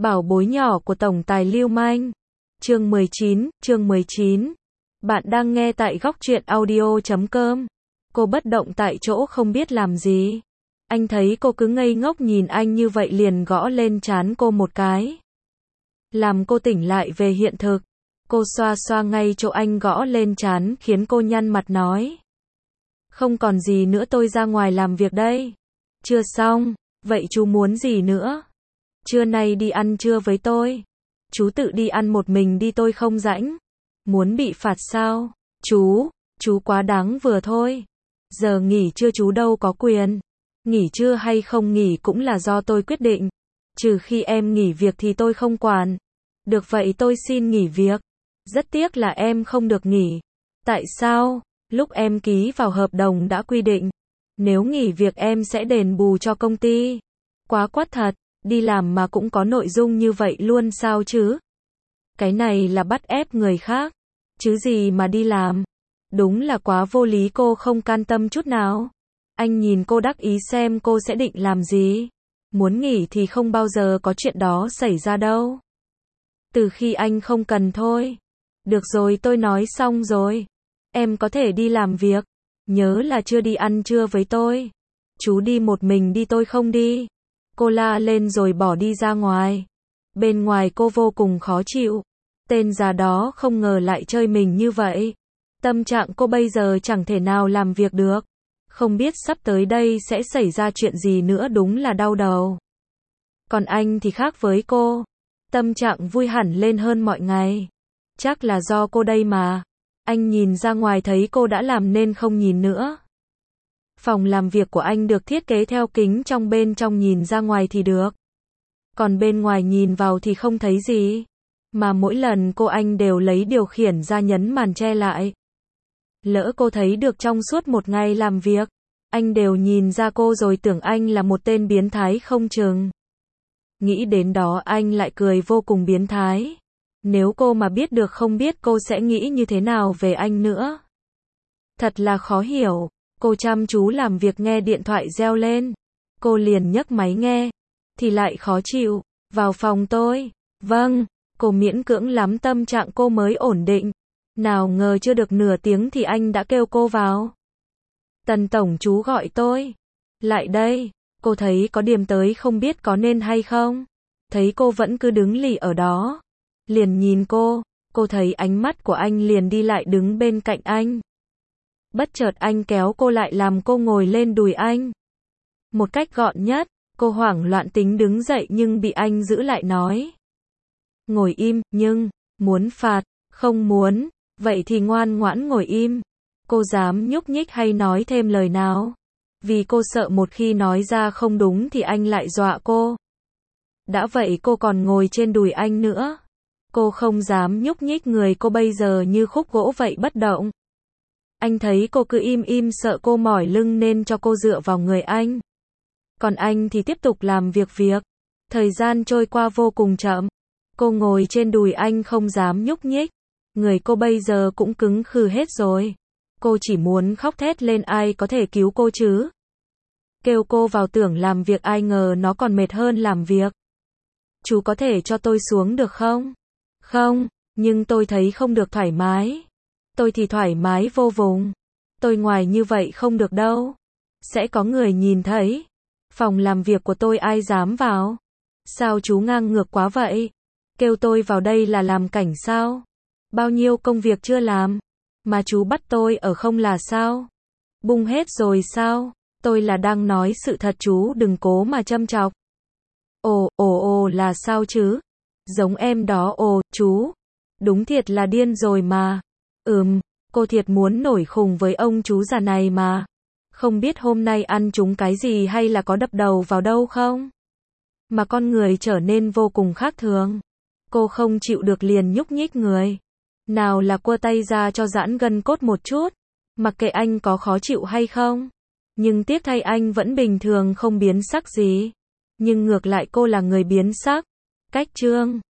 Bảo bối nhỏ của tổng tài Lưu Manh. Chương 19. Bạn đang nghe tại góc truyện audio.com. Cô bất động tại chỗ không biết làm gì. Anh thấy cô cứ ngây ngốc nhìn anh như vậy liền gõ lên trán cô một cái. Làm cô tỉnh lại về hiện thực. Cô xoa xoa ngay chỗ anh gõ lên trán khiến cô nhăn mặt nói. Không còn gì nữa, tôi ra ngoài làm việc đây. Chưa xong, vậy chú muốn gì nữa? Trưa nay đi ăn trưa với tôi. Chú tự đi ăn một mình đi, tôi không rảnh. Muốn bị phạt sao? Chú quá đáng vừa thôi. Giờ nghỉ trưa chú đâu có quyền. Nghỉ trưa hay không nghỉ cũng là do tôi quyết định. Trừ khi em nghỉ việc thì tôi không quản. Được vậy tôi xin nghỉ việc. Rất tiếc là em không được nghỉ. Tại sao? Lúc em ký vào hợp đồng đã quy định. Nếu nghỉ việc em sẽ đền bù cho công ty. Quá quát thật. Đi làm mà cũng có nội dung như vậy luôn sao chứ? Cái này là bắt ép người khác. Chứ gì mà đi làm. Đúng là quá vô lý, cô không can tâm chút nào. Anh nhìn cô đắc ý xem cô sẽ định làm gì. Muốn nghỉ thì không bao giờ có chuyện đó xảy ra đâu. Từ khi anh không cần thôi. Được rồi, tôi nói xong rồi. Em có thể đi làm việc. Nhớ là chưa đi ăn trưa với tôi. Chú đi một mình đi, tôi không đi. Cô la lên rồi bỏ đi ra ngoài. Bên ngoài cô vô cùng khó chịu. Tên già đó không ngờ lại chơi mình như vậy. Tâm trạng cô bây giờ chẳng thể nào làm việc được. Không biết sắp tới đây sẽ xảy ra chuyện gì nữa, đúng là đau đầu. Còn anh thì khác với cô. Tâm trạng vui hẳn lên hơn mọi ngày. Chắc là do cô đây mà. Anh nhìn ra ngoài thấy cô đã làm nên không nhìn nữa. Phòng làm việc của anh được thiết kế theo kính, trong bên trong nhìn ra ngoài thì được. Còn bên ngoài nhìn vào thì không thấy gì. Mà mỗi lần anh đều lấy điều khiển ra nhấn màn che lại. Lỡ cô thấy được trong suốt một ngày làm việc, anh đều nhìn ra cô rồi tưởng anh là một tên biến thái không chừng. Nghĩ đến đó anh lại cười vô cùng biến thái. Nếu cô mà biết được không biết cô sẽ nghĩ như thế nào về anh nữa. Thật là khó hiểu. Cô chăm chú làm việc nghe điện thoại reo lên. Cô liền nhấc máy nghe. Thì lại khó chịu. Vào phòng tôi. Vâng. Cô miễn cưỡng lắm tâm trạng cô mới ổn định. Nào ngờ chưa được nửa tiếng thì anh đã kêu cô vào. Tần tổng, chú gọi tôi. Lại đây. Cô thấy có điểm tới không biết có nên hay không. Thấy cô vẫn cứ đứng lì ở đó. Liền nhìn cô. Cô thấy ánh mắt của anh liền đi lại đứng bên cạnh anh. Bất chợt anh kéo cô lại làm cô ngồi lên đùi anh. Một cách gọn nhất, cô hoảng loạn tính đứng dậy nhưng bị anh giữ lại nói. Ngồi im, nhưng, muốn phạt, không muốn, vậy thì ngoan ngoãn ngồi im. Cô dám nhúc nhích hay nói thêm lời nào? Vì cô sợ một khi nói ra không đúng thì anh lại dọa cô. Đã vậy cô còn ngồi trên đùi anh nữa. Cô không dám nhúc nhích, người cô bây giờ như khúc gỗ vậy bất động. Anh thấy cô cứ im im sợ cô mỏi lưng nên cho cô dựa vào người anh. Còn anh thì tiếp tục làm việc. Thời gian trôi qua vô cùng chậm. Cô ngồi trên đùi anh không dám nhúc nhích. Người cô bây giờ cũng cứng khư hết rồi. Cô chỉ muốn khóc thét lên, ai có thể cứu cô chứ? Kêu cô vào tưởng làm việc, ai ngờ nó còn mệt hơn làm việc. Chú có thể cho tôi xuống được không? Không, nhưng tôi thấy không được thoải mái. Tôi thì thoải mái vô vùng. Tôi ngoài như vậy không được đâu. Sẽ có người nhìn thấy. Phòng làm việc của tôi ai dám vào? Sao chú ngang ngược quá vậy? Kêu tôi vào đây là làm cảnh sao? Bao nhiêu công việc chưa làm? Mà chú bắt tôi ở không là sao? Bung hết rồi sao? Tôi là đang nói sự thật, chú đừng cố mà châm chọc. Ồ là sao chứ? Giống em đó, chú. Đúng thiệt là điên rồi mà. Cô thiệt muốn nổi khùng với ông chú già này mà. Không biết hôm nay ăn trúng cái gì hay là có đập đầu vào đâu không? Mà con người trở nên vô cùng khác thường. Cô không chịu được liền nhúc nhích người. Nào là cua tay ra cho giãn gân cốt một chút. Mặc kệ anh có khó chịu hay không. Nhưng tiếc thay anh vẫn bình thường không biến sắc gì. Nhưng ngược lại cô là người biến sắc. Cách trương.